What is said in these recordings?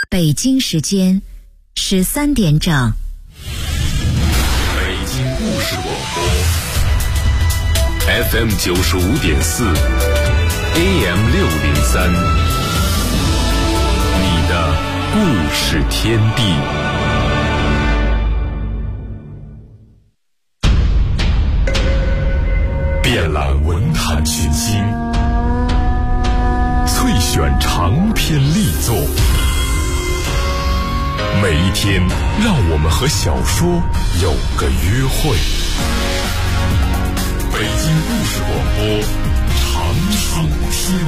北京时间13点整。 北京故事广播 FM 95.4 AM 603，你的故事天地。遍览文坛群星，萃选长篇力作。每一天，让我们和小说有个约会。北京故事广播，长寿天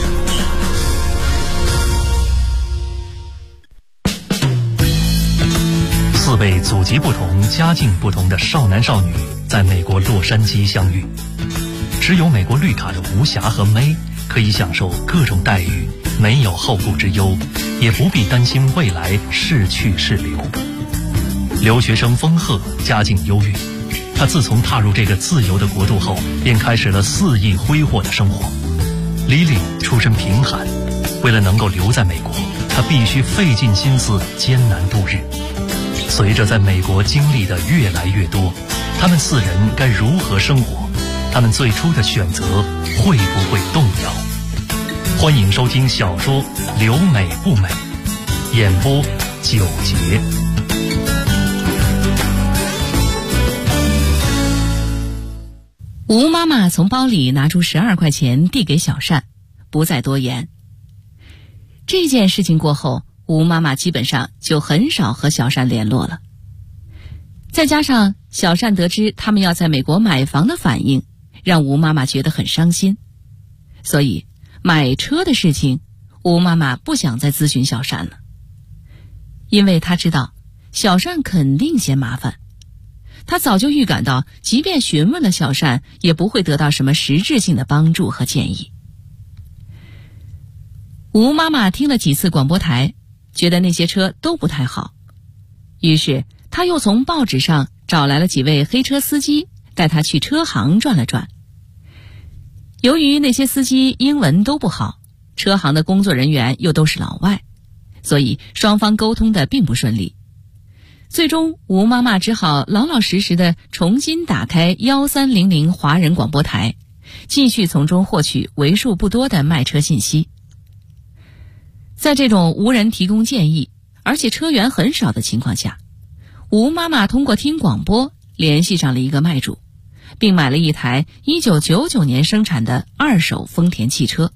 地。4位祖籍不同、家境不同的少男少女在美国洛杉矶相遇。持有美国绿卡的吴霞和May可以享受各种待遇，没有后顾之忧，也不必担心未来是去是留。留学生丰赫家境优越，他自从踏入这个自由的国度后，便开始了肆意挥霍的生活。Lily出身贫寒，为了能够留在美国，他必须费尽心思艰难度日。随着在美国经历的越来越多，他们4人该如何生活？他们最初的选择会不会动摇？欢迎收听小说《留美不美》，演播9节。 吴妈妈从包里拿出12块钱递给小善，不再多言。这件事情过后，吴妈妈基本上就很少和小善联络了。再加上小善得知他们要在美国买房的反应，让吴妈妈觉得很伤心，所以买车的事情，吴妈妈不想再咨询小善了，因为她知道小善肯定嫌麻烦。她早就预感到，即便询问了小善，也不会得到什么实质性的帮助和建议。吴妈妈听了几次广播台，觉得那些车都不太好，于是她又从报纸上找来了几位黑车司机，带她去车行转了转。由于那些司机英文都不好，车行的工作人员又都是老外，所以双方沟通的并不顺利。最终吴妈妈只好老老实实的重新打开1300华人广播台，继续从中获取为数不多的卖车信息。在这种无人提供建议，而且车源很少的情况下，吴妈妈通过听广播联系上了一个卖主，并买了一台1999年生产的2手丰田汽车。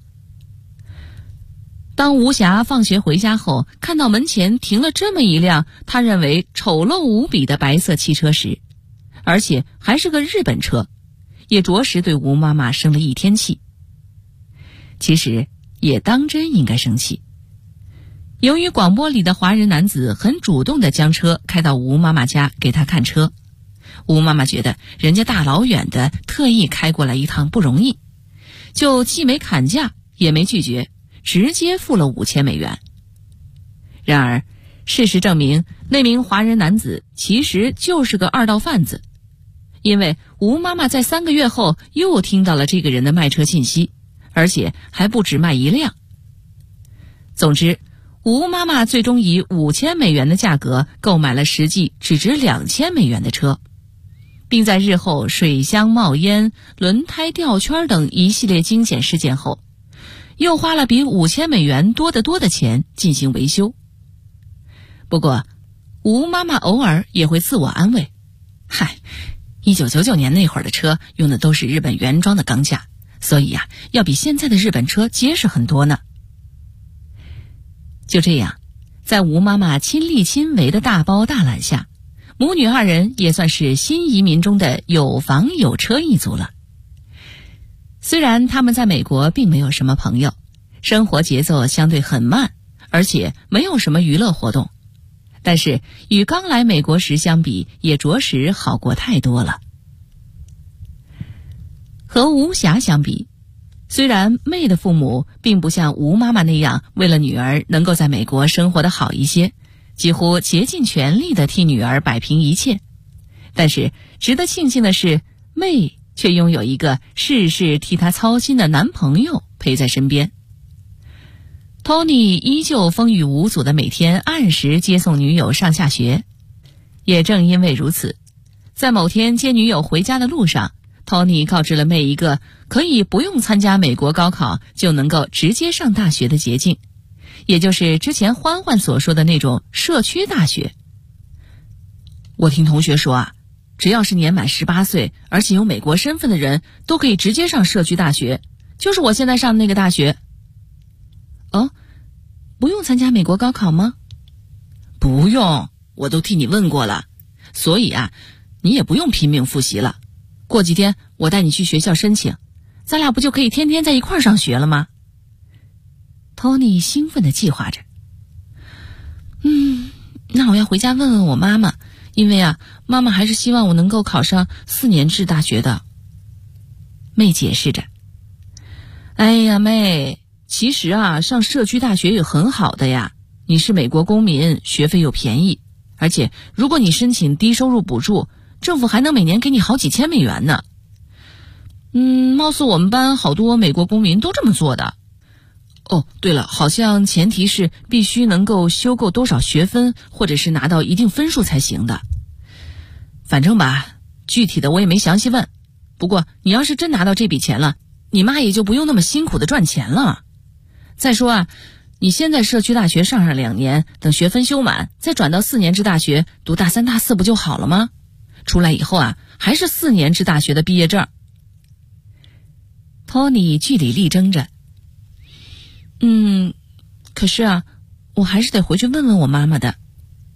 当吴霞放学回家后，看到门前停了这么一辆他认为丑陋无比的白色汽车时，而且还是个日本车，也着实对吴妈妈生了一天气。其实也当真应该生气。由于广播里的华人男子很主动地将车开到吴妈妈家给她看车，吴妈妈觉得人家大老远的特意开过来一趟不容易，就既没砍价也没拒绝，直接付了5000美元。然而事实证明，那名华人男子其实就是个2道贩子，因为吴妈妈在3个月后又听到了这个人的卖车信息，而且还不止卖1辆。总之，吴妈妈最终以5000美元的价格购买了实际只值2000美元的车，并在日后水箱冒烟、轮胎掉圈等一系列惊险事件后，又花了比5000美元多得多的钱进行维修。不过吴妈妈偶尔也会自我安慰，嗨，1999年那会儿的车用的都是日本原装的钢架，所以要比现在的日本车结实很多呢。就这样，在吴妈妈亲力亲为的大包大揽下，母女2人也算是新移民中的有房有车一族了。虽然他们在美国并没有什么朋友，生活节奏相对很慢，而且没有什么娱乐活动，但是与刚来美国时相比，也着实好过太多了。和吴霞相比，虽然妹的父母并不像吴妈妈那样为了女儿能够在美国生活得好一些，几乎竭尽全力地替女儿摆平一切，但是值得庆幸的是，妹却拥有一个事事替她操心的男朋友陪在身边。 Tony 依旧风雨无阻的每天按时接送女友上下学。也正因为如此，在某天接女友回家的路上， Tony 告知了妹一个可以不用参加美国高考就能够直接上大学的捷径，也就是之前欢欢所说的那种社区大学。我听同学说啊，只要是年满18岁而且有美国身份的人都可以直接上社区大学，就是我现在上的那个大学。哦，不用参加美国高考吗？不用，我都替你问过了，所以啊，你也不用拼命复习了。过几天我带你去学校申请，咱俩不就可以天天在一块儿上学了吗？ Tony 兴奋地计划着。那我要回家问问我妈妈，因为啊，妈妈还是希望我能够考上4年制大学的。妹解释着。哎呀，妹，其实啊，上社区大学也很好的呀。你是美国公民，学费又便宜，而且如果你申请低收入补助，政府还能每年给你好几千美元呢。貌似我们班好多美国公民都这么做的。哦，对了，好像前提是必须能够修够多少学分，或者是拿到一定分数才行的。反正吧，具体的我也没详细问。不过你要是真拿到这笔钱了，你妈也就不用那么辛苦的赚钱了。再说啊，你先在社区大学上2年，等学分修满，再转到4年制大学读大3、大4不就好了吗？出来以后啊，还是4年制大学的毕业证。Tony 据理力争着。可是啊，我还是得回去问问我妈妈的。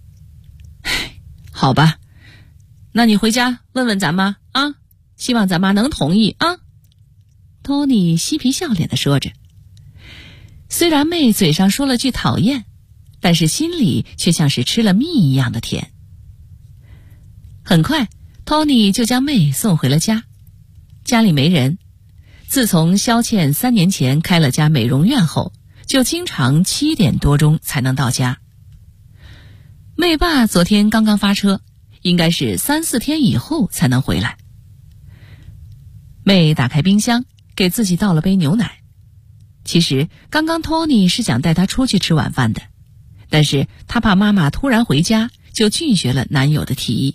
好吧，那你回家问问咱妈啊，希望咱妈能同意啊。Tony 嬉皮笑脸地说着。虽然妹嘴上说了句讨厌，但是心里却像是吃了蜜一样的甜。很快 Tony 就将妹送回了家。家里没人，自从肖倩3年前开了家美容院后，就经常7点多钟才能到家。妹爸昨天刚刚发车，应该是3、4天以后才能回来。妹打开冰箱，给自己倒了杯牛奶。其实刚刚 Tony 是想带她出去吃晚饭的，但是她怕妈妈突然回家，就拒绝了男友的提议。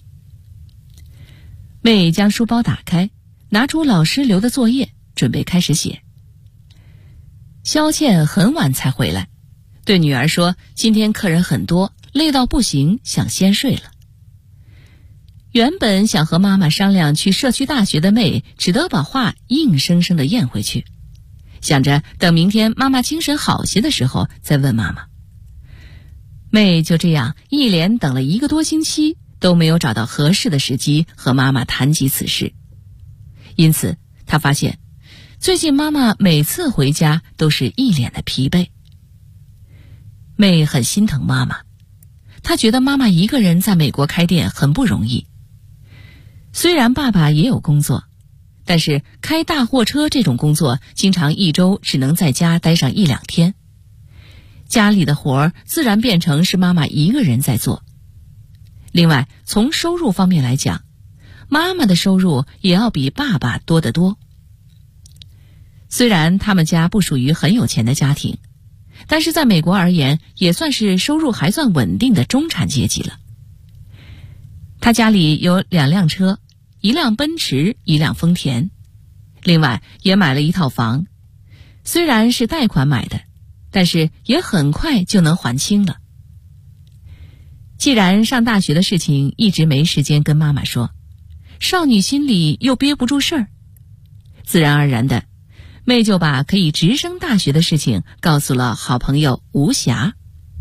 妹将书包打开，拿出老师留的作业，准备开始写。肖倩很晚才回来，对女儿说今天客人很多，累到不行，想先睡了。原本想和妈妈商量去社区大学的妹，只得把话硬生生地咽回去，想着等明天妈妈精神好些的时候再问妈妈。妹就这样一连等了1个多星期，都没有找到合适的时机和妈妈谈及此事。因此她发现最近妈妈每次回家都是一脸的疲惫。妹很心疼妈妈，她觉得妈妈一个人在美国开店很不容易。虽然爸爸也有工作，但是开大货车这种工作经常1周只能在家待上1、2天，家里的活儿自然变成是妈妈一个人在做。另外从收入方面来讲，妈妈的收入也要比爸爸多得多。虽然他们家不属于很有钱的家庭，但是在美国而言也算是收入还算稳定的中产阶级了。他家里有2辆车，1辆奔驰，1辆丰田，另外也买了1套房，虽然是贷款买的，但是也很快就能还清了。既然上大学的事情一直没时间跟妈妈说，少女心里又憋不住事儿，自然而然的，妹就把可以直升大学的事情告诉了好朋友吴霞。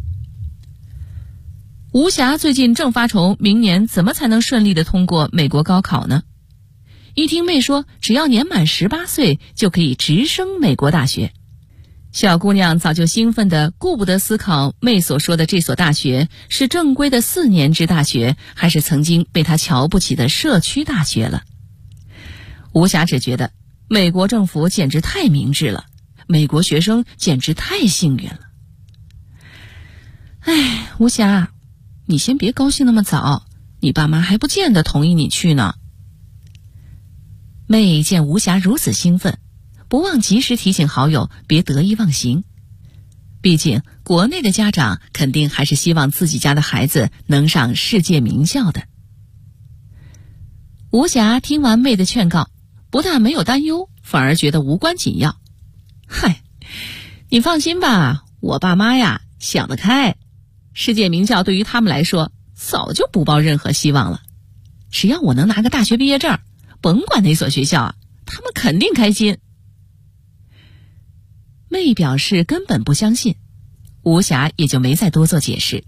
吴霞最近正发愁明年怎么才能顺利的通过美国高考呢？一听妹说只要年满18岁就可以直升美国大学，小姑娘早就兴奋的顾不得思考妹所说的这所大学是正规的4年制大学，还是曾经被她瞧不起的社区大学了。吴霞只觉得美国政府简直太明智了，美国学生简直太幸运了。哎，吴霞，你先别高兴那么早，你爸妈还不见得同意你去呢。妹见吴霞如此兴奋，不忘及时提醒好友别得意忘形。 毕竟国内的家长肯定还是希望自己家的孩子能上世界名校的。吴霞听完妹的劝告，不但没有担忧，反而觉得无关紧要。嗨，你放心吧，我爸妈呀想得开，世界名校对于他们来说早就不抱任何希望了。只要我能拿个大学毕业证，甭管哪所学校啊，他们肯定开心。妹表示根本不相信，吴霞也就没再多做解释。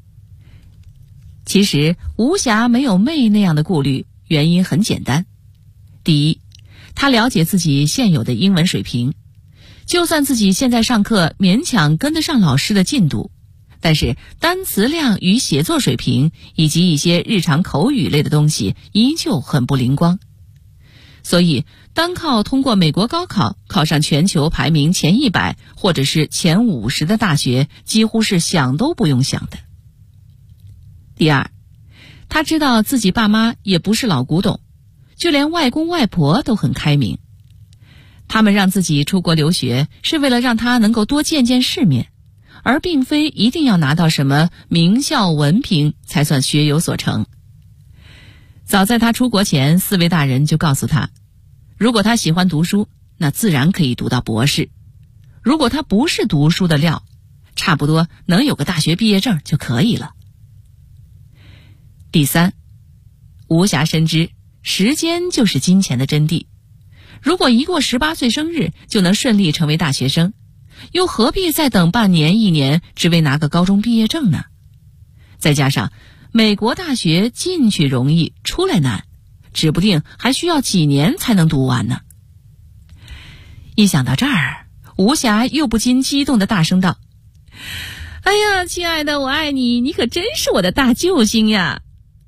其实吴霞没有妹那样的顾虑，原因很简单。第一，她了解自己现有的英文水平，就算自己现在上课勉强跟得上老师的进度，但是单词量与写作水平以及一些日常口语类的东西依旧很不灵光。所以单靠通过美国高考考上全球排名前100或者是前50的大学，几乎是想都不用想的。第二，他知道自己爸妈也不是老古董，就连外公外婆都很开明。他们让自己出国留学，是为了让他能够多见见世面，而并非一定要拿到什么名校文凭才算学有所成。早在他出国前，4位大人就告诉他，如果他喜欢读书，那自然可以读到博士；如果他不是读书的料，差不多能有个大学毕业证就可以了。第三，吴霞深知时间就是金钱的真谛，如果一过18岁生日就能顺利成为大学生，又何必再等半年1年，只为拿个高中毕业证呢？再加上美国大学进去容易出来难，指不定还需要几年才能读完呢。一想到这儿，吴霞又不禁激动地大声道：哎呀，亲爱的，我爱你，你可真是我的大救星呀！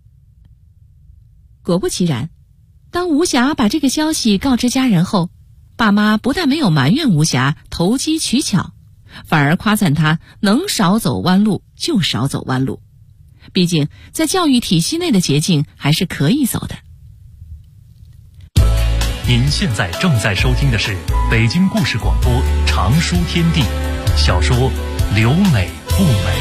果不其然，当吴霞把这个消息告知家人后，爸妈不但没有埋怨吴霞投机取巧，反而夸赞她能少走弯路就少走弯路，毕竟在教育体系内的捷径还是可以走的。 您现在正在收听的是北京故事广播长书天地小说《留美不美》。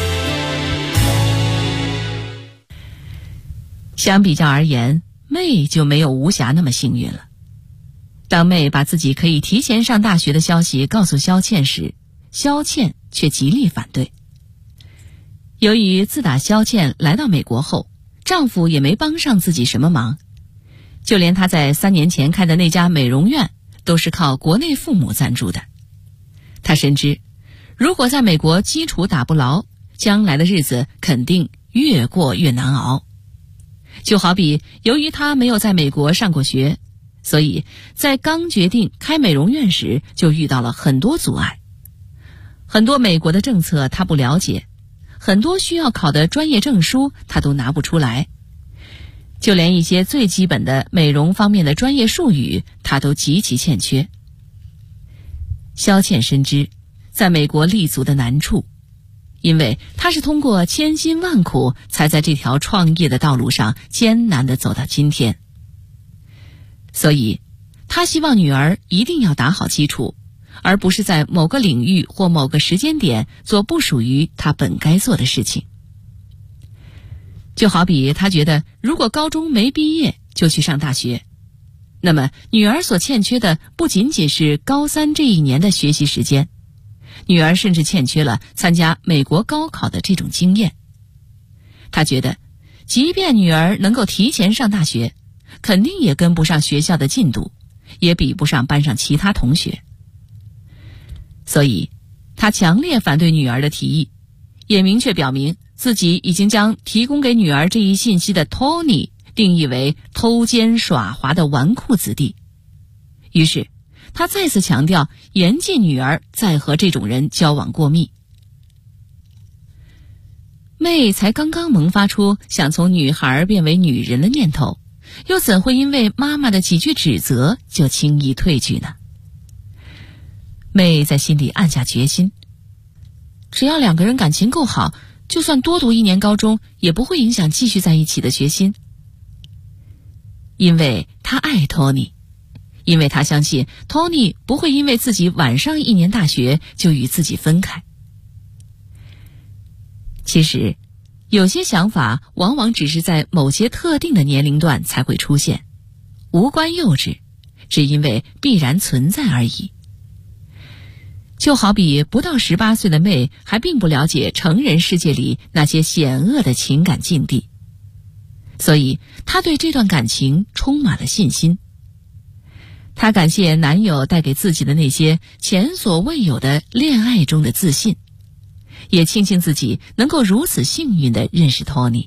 相比较而言，妹就没有吴霞那么幸运了。当妹把自己可以提前上大学的消息告诉萧倩时，萧倩却极力反对。由于自打萧倩来到美国后，丈夫也没帮上自己什么忙，就连她在3年前开的那家美容院都是靠国内父母赞助的。她深知，如果在美国基础打不牢，将来的日子肯定越过越难熬。就好比由于她没有在美国上过学，所以在刚决定开美容院时就遇到了很多阻碍。很多美国的政策她不了解，很多需要考的专业证书她都拿不出来，就连一些最基本的美容方面的专业术语她都极其欠缺。萧倩深知在美国立足的难处，因为她是通过千辛万苦才在这条创业的道路上艰难地走到今天。所以她希望女儿一定要打好基础，而不是在某个领域或某个时间点做不属于她本该做的事情。就好比她觉得如果高中没毕业就去上大学，那么女儿所欠缺的不仅仅是高3这1年的学习时间，女儿甚至欠缺了参加美国高考的这种经验。她觉得即便女儿能够提前上大学，肯定也跟不上学校的进度，也比不上班上其他同学。所以她强烈反对女儿的提议，也明确表明自己已经将提供给女儿这一信息的 Tony 定义为偷奸耍滑的纨绔子弟。于是他再次强调严禁女儿再和这种人交往过密。妹才刚刚萌发出想从女孩变为女人的念头，又怎会因为妈妈的几句指责就轻易退去呢？妹在心里暗下决心，只要2个人感情够好，就算多读1年高中也不会影响继续在一起的决心。因为她爱 Tony， 因为她相信 Tony 不会因为自己晚上1年大学就与自己分开， 其实，有些想法往往只是在某些特定的年龄段才会出现，无关幼稚，只因为必然存在而已。就好比不到18岁的妹还并不了解成人世界里那些险恶的情感境地，所以她对这段感情充满了信心。她感谢男友带给自己的那些前所未有的恋爱中的自信，也庆幸自己能够如此幸运地认识 Tony。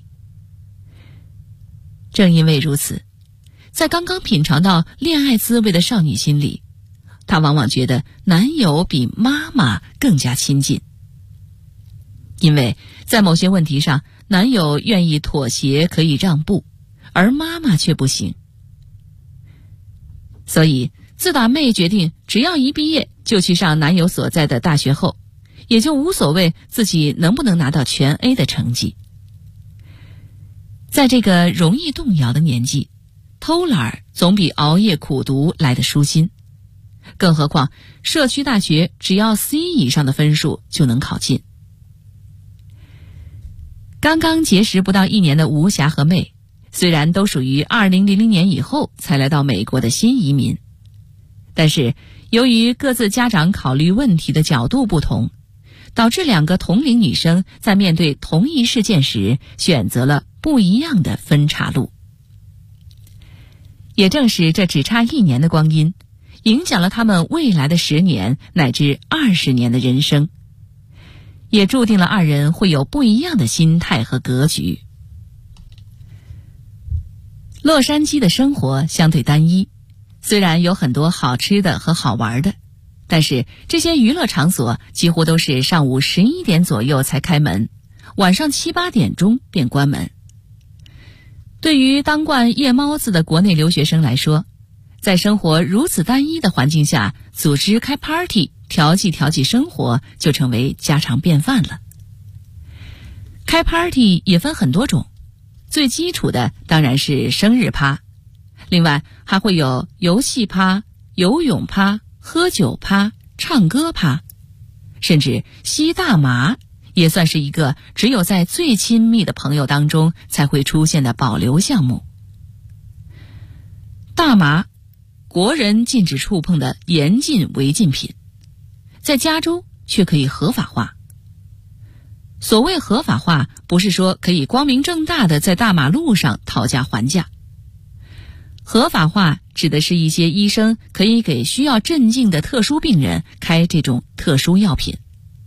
正因为如此，在刚刚品尝到恋爱滋味的少女心里，她往往觉得男友比妈妈更加亲近，因为在某些问题上，男友愿意妥协，可以让步，而妈妈却不行。所以自打妹决定只要一毕业就去上男友所在的大学后，也就无所谓自己能不能拿到全 A 的成绩。在这个容易动摇的年纪，偷懒总比熬夜苦读来得舒心，更何况社区大学只要 C 以上的分数就能考进。刚刚结识不到1年的吴霞和妹，虽然都属于2000年以后才来到美国的新移民，但是由于各自家长考虑问题的角度不同，导致2个同龄女生在面对同一事件时选择了不一样的分岔路。也正是这只差1年的光阴，影响了他们未来的10年乃至20年的人生，也注定了2人会有不一样的心态和格局。洛杉矶的生活相对单一，虽然有很多好吃的和好玩的，但是这些娱乐场所几乎都是上午11点左右才开门，晚上7、8点钟便关门。对于当惯夜猫子的国内留学生来说，在生活如此单一的环境下，组织开 party 调剂生活就成为家常便饭了。开 party 也分很多种，最基础的当然是生日趴，另外还会有游戏趴、游泳趴、喝酒趴、唱歌趴，甚至吸大麻也算是一个只有在最亲密的朋友当中才会出现的保留项目。大麻，国人禁止触碰的严禁违禁品，在加州却可以合法化。所谓合法化，不是说可以光明正大的在大马路上讨价还价。合法化指的是一些医生可以给需要镇静的特殊病人开这种特殊药品。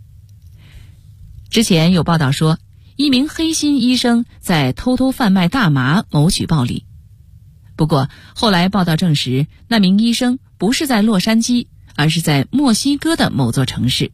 之前有报道说，一名黑心医生在偷偷贩卖大麻谋取暴利。不过后来报道证实，那名医生不是在洛杉矶，而是在墨西哥的某座城市。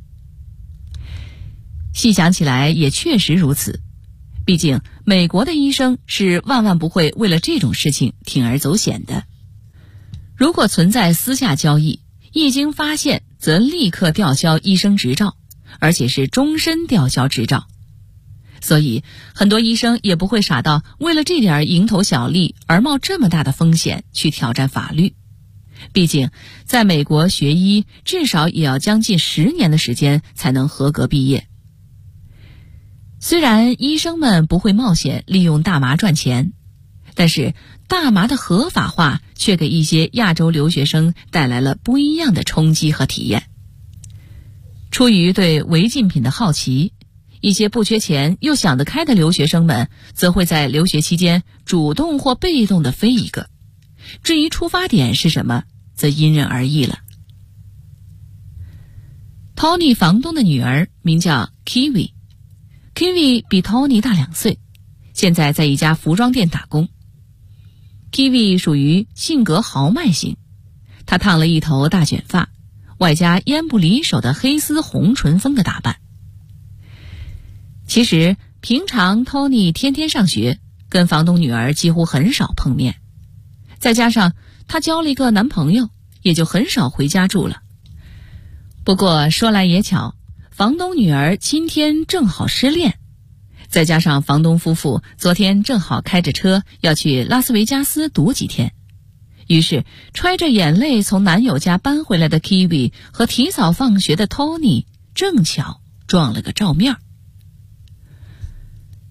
细想起来也确实如此，毕竟美国的医生是万万不会为了这种事情铤而走险的。如果存在私下交易，一经发现则立刻吊销医生执照，而且是终身吊销执照。所以很多医生也不会傻到为了这点蝇头小利而冒这么大的风险去挑战法律。毕竟在美国学医至少也要将近10年的时间才能合格毕业。虽然医生们不会冒险利用大麻赚钱，但是大麻的合法化却给一些亚洲留学生带来了不一样的冲击和体验。出于对违禁品的好奇，一些不缺钱又想得开的留学生们则会在留学期间主动或被动地飞一个。至于出发点是什么，则因人而异了。Tony 房东的女儿名叫 Kiwi，Kiwi 比 Tony 大2岁，现在在一家服装店打工。Kiwi 属于性格豪迈型，她烫了一头大卷发，外加烟不离手的黑丝红唇峰的打扮。其实平常 Tony 天天上学，跟房东女儿几乎很少碰面，再加上她交了一个男朋友，也就很少回家住了。不过说来也巧，房东女儿今天正好失恋，再加上房东夫妇昨天正好开着车要去拉斯维加斯赌几天，于是揣着眼泪从男友家搬回来的 Kiwi 和提早放学的 Tony 正巧撞了个照面。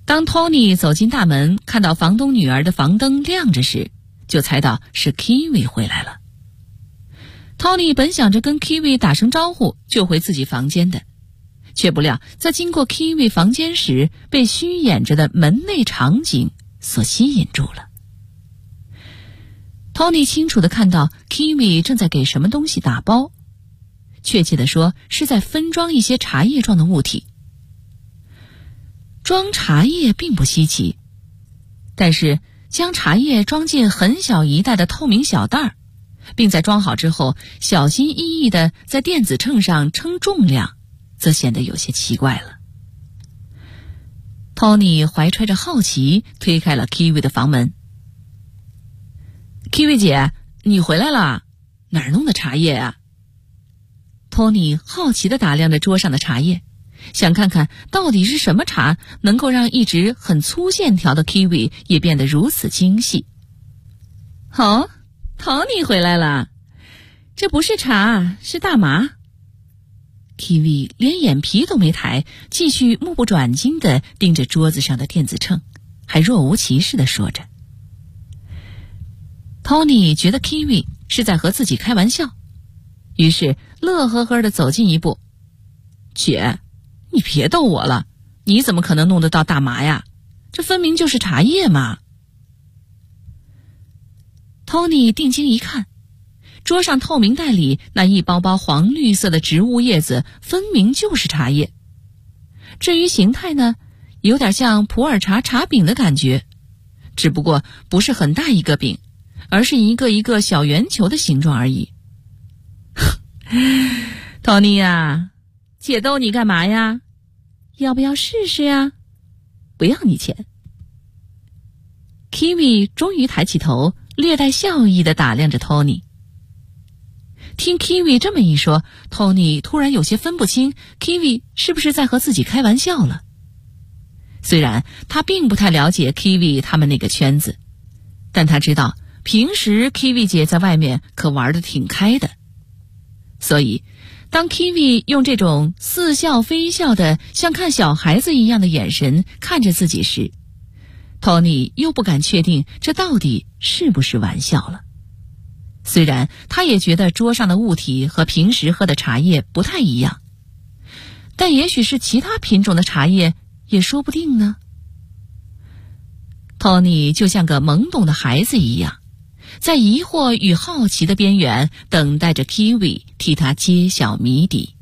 当 Tony 走进大门，看到房东女儿的房灯亮着时，就猜到是 Kiwi 回来了。Tony 本想着跟 Kiwi 打声招呼就回自己房间的，却不料在经过 Kiwi 房间时，被虚掩着的门内场景所吸引住了。Tony 清楚地看到 Kiwi 正在给什么东西打包，确切地说是在分装一些茶叶状的物体。装茶叶并不稀奇，但是将茶叶装进很小一袋的透明小袋，并在装好之后小心翼翼地在电子秤上称重量，则显得有些奇怪了。Tony 怀揣着好奇推开了 Kiwi 的房门。Kiwi 姐，你回来了，哪儿弄的茶叶啊？ Tony 好奇地打量着桌上的茶叶，想看看到底是什么茶能够让一直很粗线条的 Kiwi 也变得如此精细。哦， Tony 回来了，这不是茶，是大麻。 Kiwi 连眼皮都没抬，继续目不转睛地盯着桌子上的电子秤，还若无其事地说着。Tony 觉得 Kiwi 是在和自己开玩笑，于是乐呵呵地走近一步。姐，你别逗我了，你怎么可能弄得到大麻呀？这分明就是茶叶嘛。Tony 定睛一看，桌上透明袋里那一包包黄绿色的植物叶子分明就是茶叶。至于形态呢，有点像普洱茶茶饼的感觉，只不过不是很大一个饼，而是一个一个小圆球的形状而已。Tony 呀，姐逗你干嘛呀？要不要试试呀？不要你钱。Kiwi 终于抬起头，略带笑意地打量着 Tony。听 Kiwi 这么一说， Tony 突然有些分不清 Kiwi 是不是在和自己开玩笑了。虽然他并不太了解 Kiwi 他们那个圈子，但他知道平时 Kiwi 姐在外面可玩得挺开的。所以当 Kiwi 用这种似笑非笑的像看小孩子一样的眼神看着自己时， Tony 又不敢确定这到底是不是玩笑了。虽然他也觉得桌上的物体和平时喝的茶叶不太一样，但也许是其他品种的茶叶也说不定呢。 Tony 就像个懵懂的孩子一样，在疑惑与好奇的边缘等待着 Kiwi 替他揭晓谜底。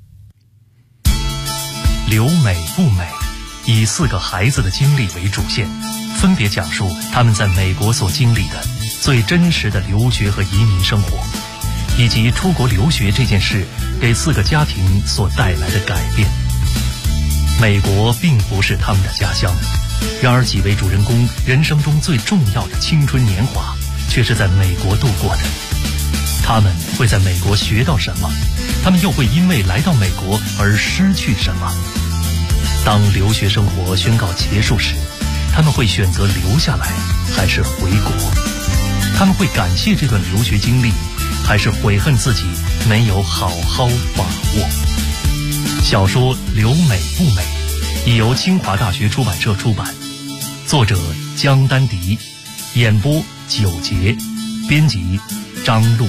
留美不美，以4个孩子的经历为主线，分别讲述他们在美国所经历的最真实的留学和移民生活，以及出国留学这件事给4个家庭所带来的改变。美国并不是他们的家乡，然而几位主人公人生中最重要的青春年华却是在美国度过的。他们会在美国学到什么？他们又会因为来到美国而失去什么？当留学生活宣告结束时，他们会选择留下来还是回国？他们会感谢这段留学经历，还是悔恨自己没有好好把握？小说《留美不美》已由清华大学出版社出版，作者江丹迪，演播九杰，编辑张璐。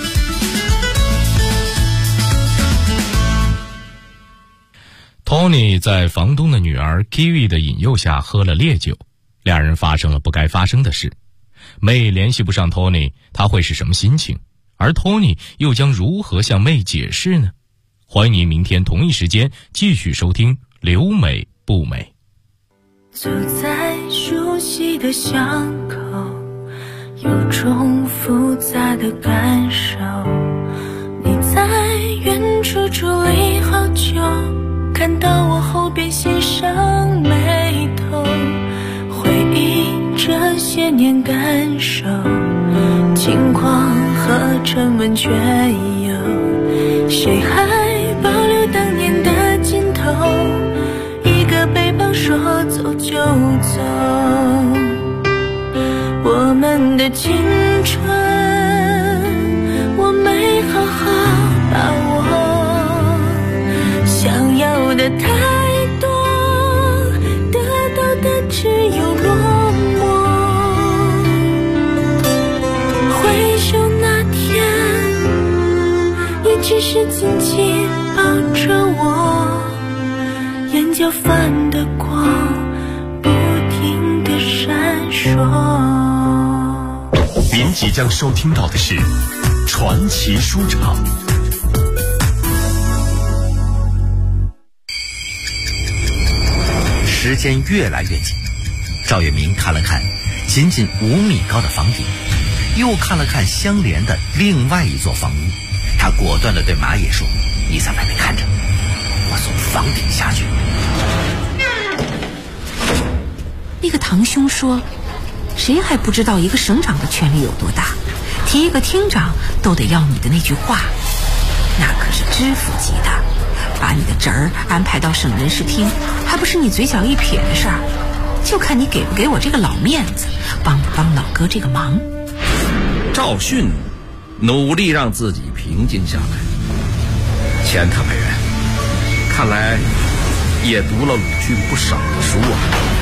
Tony 在房东的女儿 Kiwi 的引诱下喝了烈酒，两人发生了不该发生的事。May 联系不上 Tony， 他会是什么心情？而 Tony 又将如何向 May 解释呢？欢迎您明天同一时间继续收听《留美不美》。 走在熟悉的巷口，有种复杂的感受。你在远处伫立好久，看到我后边欣赏眉头，回忆这些年感受，轻狂和沉稳却有谁还保留当年的劲头，一个背包说走就走，我们的青春我没好好把握，想要的太多，得到的只只是紧紧抱着我，眼角泛的光不停地闪烁。 您即将收听到的是传奇书场。 时间越来越近，赵月明看了看仅仅5米高的房顶，又看了看相连的另外一座房屋，他果断地对马野说：“你在外面看着，我从房顶下去。” 那个堂兄说，谁还不知道一个省长的权力有多大，提一个厅长都得要你的那句话，那可是知府级的，把你的侄儿安排到省人事厅，还不是你嘴角一撇的事儿，就看你给不给我这个老面子，帮不帮老哥这个忙。 赵迅努力让自己平静下来，钱他委员看来也读了鲁迅不少的书啊。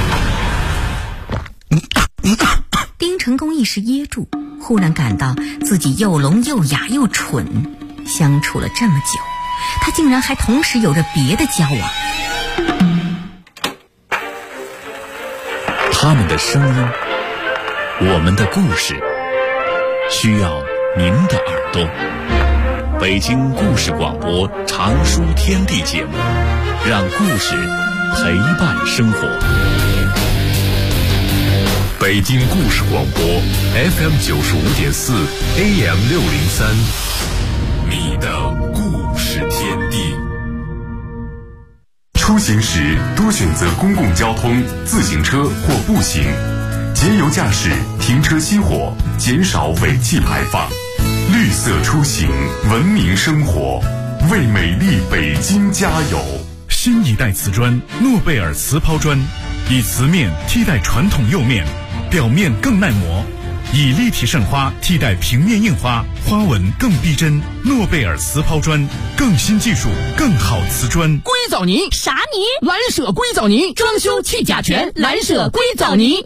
丁成功一时噎住，忽然感到自己又聋又哑又蠢，相处了这么久，他竟然还同时有着别的交往。 他们的声音，我们的故事，需要您的耳朵。北京故事广播常书天地节目，让故事陪伴生活。北京故事广播 FM 95.4 AM 603，你的故事天地。 出行时多选择公共交通、自行车或步行，节油驾驶，停车熄火，减少尾气排放。绿色出行，文明生活，为美丽北京加油！ 新一代瓷砖诺贝尔瓷抛砖，以瓷面替代传统釉面，表面更耐磨，以立体胜花替代平面印花，花纹更逼真。诺贝尔瓷抛砖，更新技术，更好瓷砖。 硅藻泥啥泥？蓝舍硅藻泥，装修去甲醛，蓝舍硅藻泥。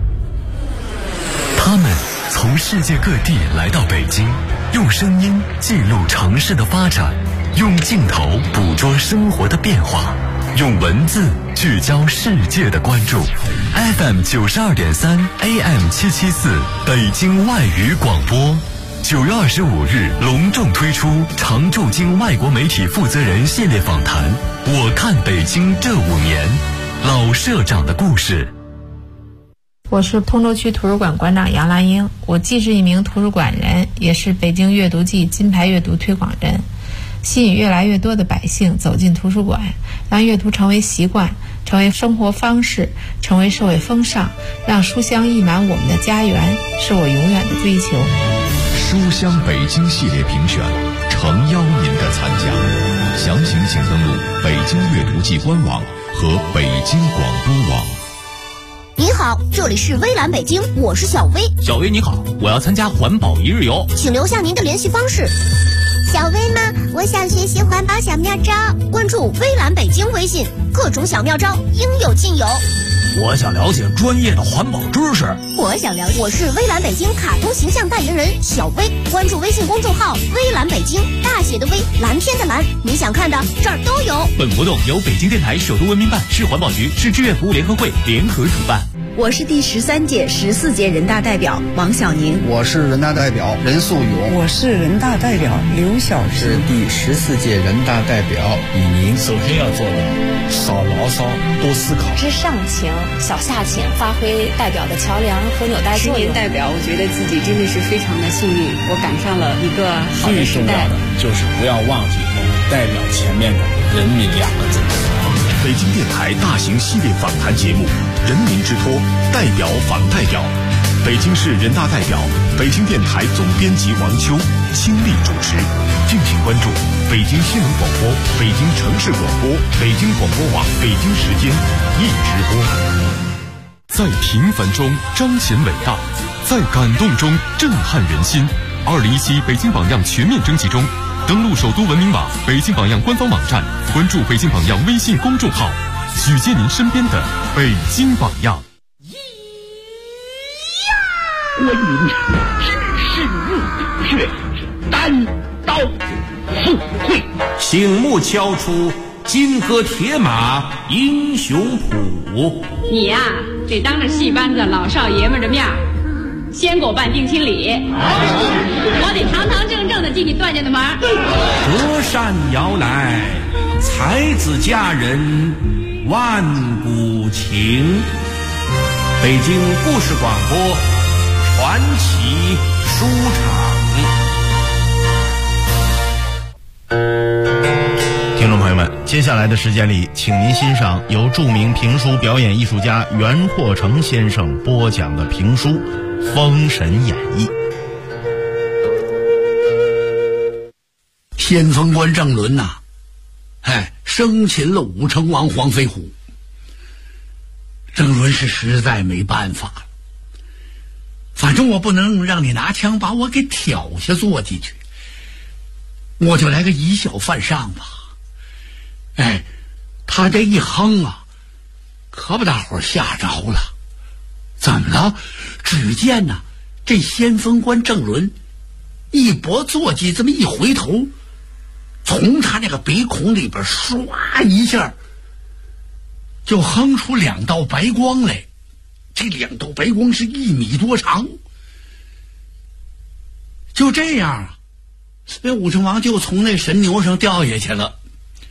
他们从世界各地来到北京，用声音记录城市的发展，用镜头捕捉生活的变化，用文字聚焦世界的关注。FM 92.3 AM 774北京外语广播，9月25日隆重推出常驻京外国媒体负责人系列访谈。我看北京这5年，老社长的故事。 我是通州区图书馆馆长杨兰英，我既是一名图书馆人，也是北京阅读季金牌阅读推广人，吸引越来越多的百姓走进图书馆，让阅读成为习惯，成为生活方式，成为社会风尚，让书香溢满我们的家园，是我永远的追求。 书香北京系列评选，诚邀您的参加，详情请登录北京阅读季官网和北京广播网。 你好，这里是微蓝北京，我是小薇。 小薇你好，我要参加环保一日游， 请留下您的联系方式。 小薇吗？我想学习环保小妙招， 关注微蓝北京微信，各种小妙招应有尽有。 我想了解专业的环保知识。 我想了解，我是微蓝北京卡通形象代言人小薇，关注微信公众号微蓝北京，大写的微，蓝天的蓝，你想看的这儿都有。 本活动由北京电台首都文明办、市环保局、市志愿服务联合会联合主办。 我是第13届、14届人大代表王小宁。 我是人大代表任素勇。 我是人大代表刘晓琪。 是第14届人大代表李宁。 首先要做的，少牢骚，多思考。 知上情，小下情，发挥代表的桥梁和纽带作用。 10年代表，我觉得自己真的是非常的幸运，我赶上了一个好的时代。 最重要的就是不要忘记我们代表前面的人民2个字。 北京电台大型系列访谈节目《人民之托》，代表访代表，北京市人大代表，北京电台总编辑王秋倾力主持。敬请关注北京新闻广播、北京城市广播、北京广播网北京时间一直播。在平凡中彰显伟大，在感动中震撼人心。2017北京榜样全面征集中，登录首都文明网、北京榜样官方网站，关注北京榜样微信公众号，举荐您身边的北京榜样。 关云长只是入血，单刀赴醒目敲出金戈铁马英雄谱。 你呀，得当着戏班子老少爷们的面先给我办定亲礼，我得堂堂正正的进你段家的门。 隔扇摇来，才子佳人万古情。北京故事广播传奇书场。 听众朋友们，接下来的时间里，请您欣赏由著名评书表演艺术家袁阔成先生播讲的评书《封神演义》。 先锋官郑伦呐，生擒了武成王黄飞虎。郑伦是实在没办法了，反正我不能让你拿枪把我给挑下坐进去，我就来个以小犯上吧。他这一哼啊，可把大伙吓着了。怎么了？只见呐，这先锋官郑伦一搏坐骑，这么一回头，从他那个鼻孔里边唰一下就哼出2道白光来。这2道白光是1米多长。就这样啊，那武成王就从那神牛上掉下去了。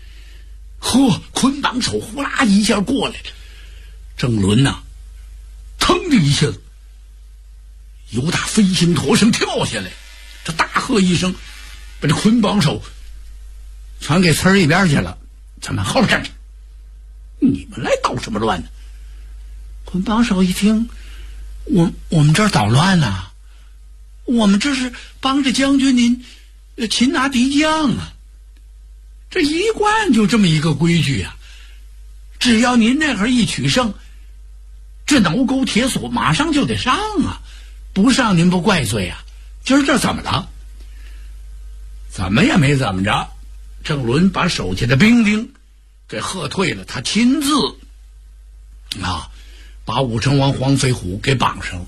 捆绑手呼啦一下过来了。郑伦呐，腾的一下子由他飞行驼上跳下来，这大喝一声，把这捆绑手全给呲一边去了。咱们后边站着，你们来捣什么乱呢？捆绑手一听，我们这儿捣乱呢，我们这是帮着将军您擒拿敌将啊。这一贯就这么一个规矩啊，只要您那会儿一取胜，这挠钩铁锁马上就得上啊，不上您不怪罪啊。今儿这怎么了？怎么也没怎么着。郑伦把手下的兵丁给喝退了，他亲自把武成王黄飞虎给绑上了。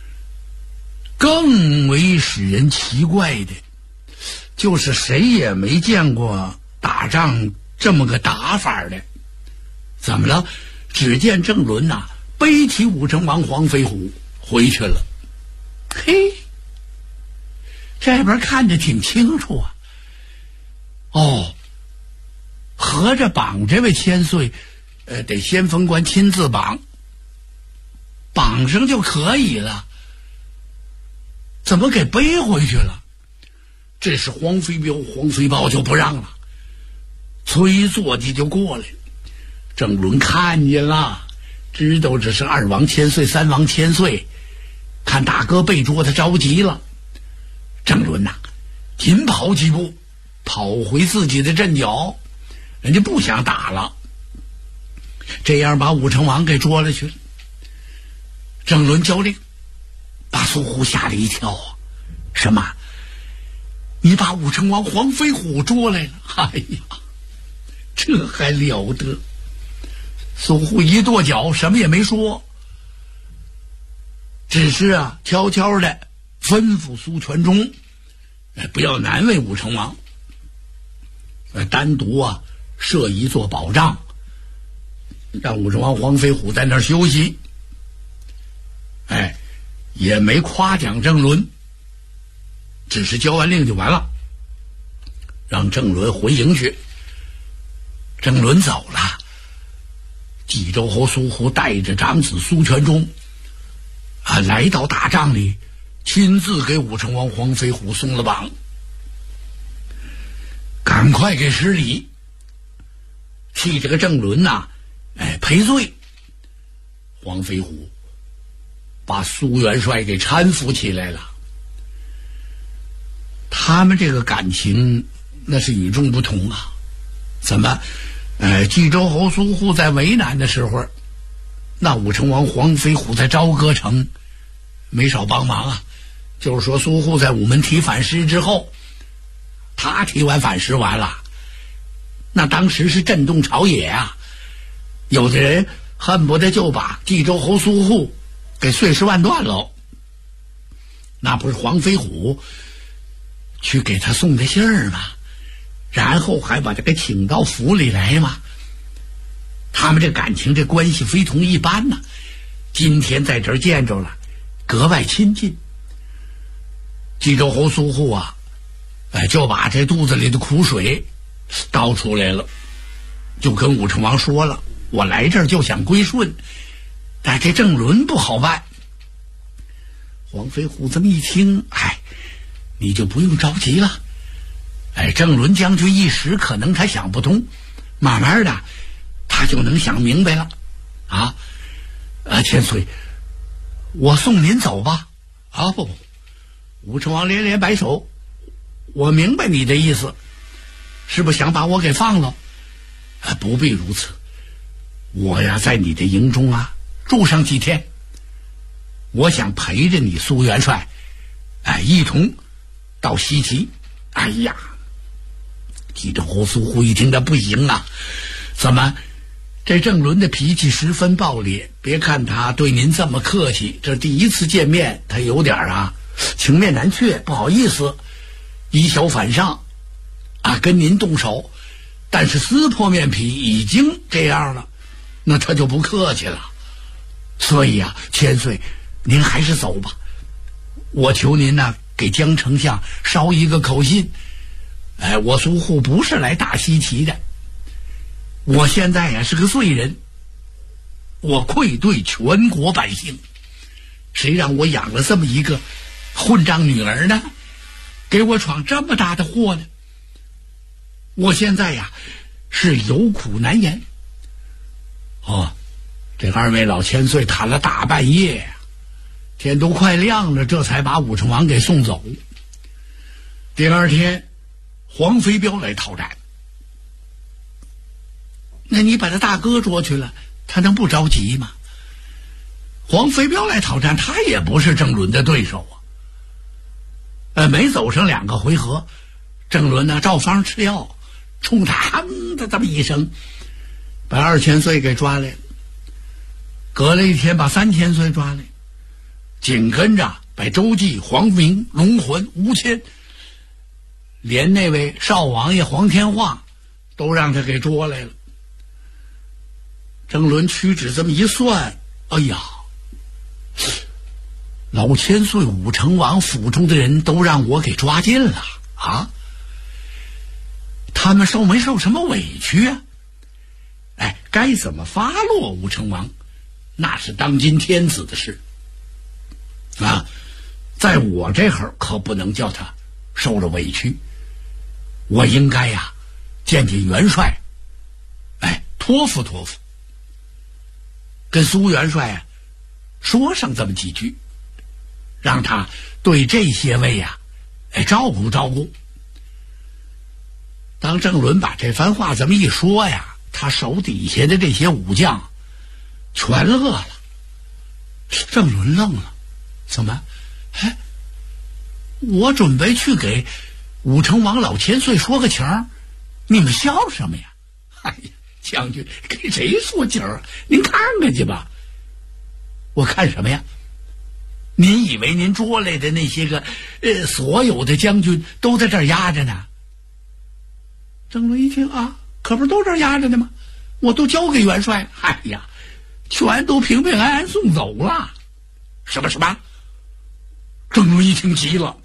更为使人奇怪的就是谁也没见过打仗这么个打法的。怎么了？只见郑伦呐，背起武成王黄飞虎回去了。嘿，这边看着挺清楚啊。合着绑这位千岁，得先锋官亲自绑，绑上就可以了。怎么给背回去了？这是黄飞彪、黄飞豹就不让了，催坐骑就过来。郑伦看见了，知道这是2王千岁、3王千岁，看大哥被捉，他着急了。郑伦呐，紧跑几步，跑回自己的阵脚，人家不想打了，这样把武成王给捉了去了。郑伦交令，把苏虎吓了一跳啊！什么？你把武成王黄飞虎捉来了？哎呀，这还了得！苏虎一跺脚，什么也没说，只是悄悄的吩咐苏全忠，不要难为武成王，单独设一座宝帐，让武成王黄飞虎在那儿休息。也没夸奖郑伦，只是交完令就完了，让郑伦回营去。郑伦走了，济州侯苏虎带着长子苏全忠来到大帐里，亲自给武成王黄飞虎松了绑，赶快给施礼，替这个郑伦赔罪。黄飞虎把苏元帅给搀扶起来了。他们这个感情那是与众不同啊。怎么济州侯苏护在为难的时候，那武成王黄飞虎在朝歌城没少帮忙啊。就是说苏护在午门提反诗之后，他提完反诗完了，那当时是震动朝野啊，有的人恨不得就把济州侯苏护给碎尸万段喽。那不是黄飞虎去给他送的信儿吗？ 然后还把他给请到府里来嘛。他们这感情这关系非同一般呐，今天在这儿见着了，格外亲近。冀州侯苏护啊，就把这肚子里的苦水倒出来了，就跟武成王说了，我来这儿就想归顺，但这郑伦不好办。黄飞虎这么一听，你就不用着急了。郑伦将军一时可能他想不通，慢慢的他就能想明白了。千岁，我送您走吧。不，武成王连连摆手，我明白你的意思，是不是想把我给放了？不必如此，我呀在你的营中住上几天，我想陪着你苏元帅一同到西岐。冀州侯苏护一听他不行啊，怎么这郑伦的脾气十分暴烈，别看他对您这么客气，这第一次见面他有点情面难却，不好意思以小反上跟您动手，但是撕破面皮已经这样了，那他就不客气了。所以千岁您还是走吧，我求您给江丞相捎一个口信，我苏护不是来打西岐的，我现在是个罪人，我愧对全国百姓，谁让我养了这么一个混账女儿呢？给我闯这么大的祸呢？我现在是有苦难言。这二位老千岁谈了大半夜天都快亮了，这才把武成王给送走。第二天黄飞彪来讨战，那你把他大哥捉去了，他能不着急吗？黄飞彪来讨战，他也不是郑伦的对手没走上2个回合，郑伦照方吃药，冲他的这么一声，把2千岁给抓来了。隔了1天把3千岁抓来，紧跟着把周济、黄明、龙浑、吴谦，连那位少王爷黄天化都让他给捉来了。郑伦屈指这么一算，老千岁武成王府中的人都让我给抓进了他们受没受什么委屈该怎么发落武成王，那是当今天子的事在我这会儿可不能叫他受了委屈，我应该见见元帅托付托付，跟苏元帅说上这么几句，让他对这些位照顾照顾。当郑伦把这番话这么一说他手底下的这些武将全乐了。郑伦愣了，怎么我准备去给武成王老千岁说个情儿，你们笑什么呀？将军给谁说情儿？您看看去吧。我看什么呀？您以为您捉来的那些个所有的将军都在这儿压着呢？郑伦一听可不是都这儿压着呢吗？我都交给元帅了，全都平平安安送走了。什么？郑伦一听急了，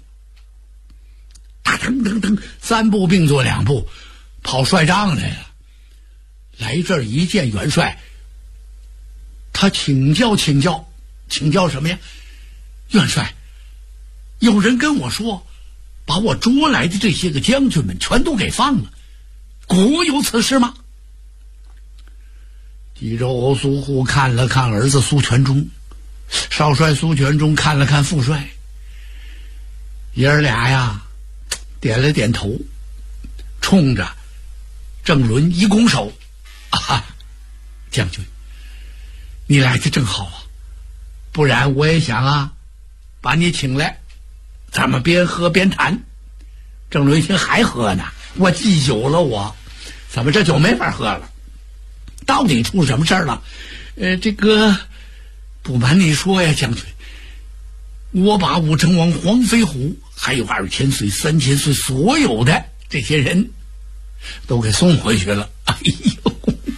噔3步并作2步跑帅帐来了。来这儿一见元帅，他请教什么呀？元帅，有人跟我说把我捉来的这些个将军们全都给放了，果有此事吗？冀州侯苏护看了看儿子苏全忠，少帅苏全忠看了看副帅，爷儿俩点了点头，冲着郑伦一拱手，将军，你来的正好不然我也想把你请来，咱们边喝边谈。郑伦一听还喝呢，我忌酒了，怎么这酒没法喝了？到底出什么事儿了？这个不瞒你说呀，将军，我把武成王黄飞虎还有2千岁、3千岁所有的这些人都给送回去了。哎呦，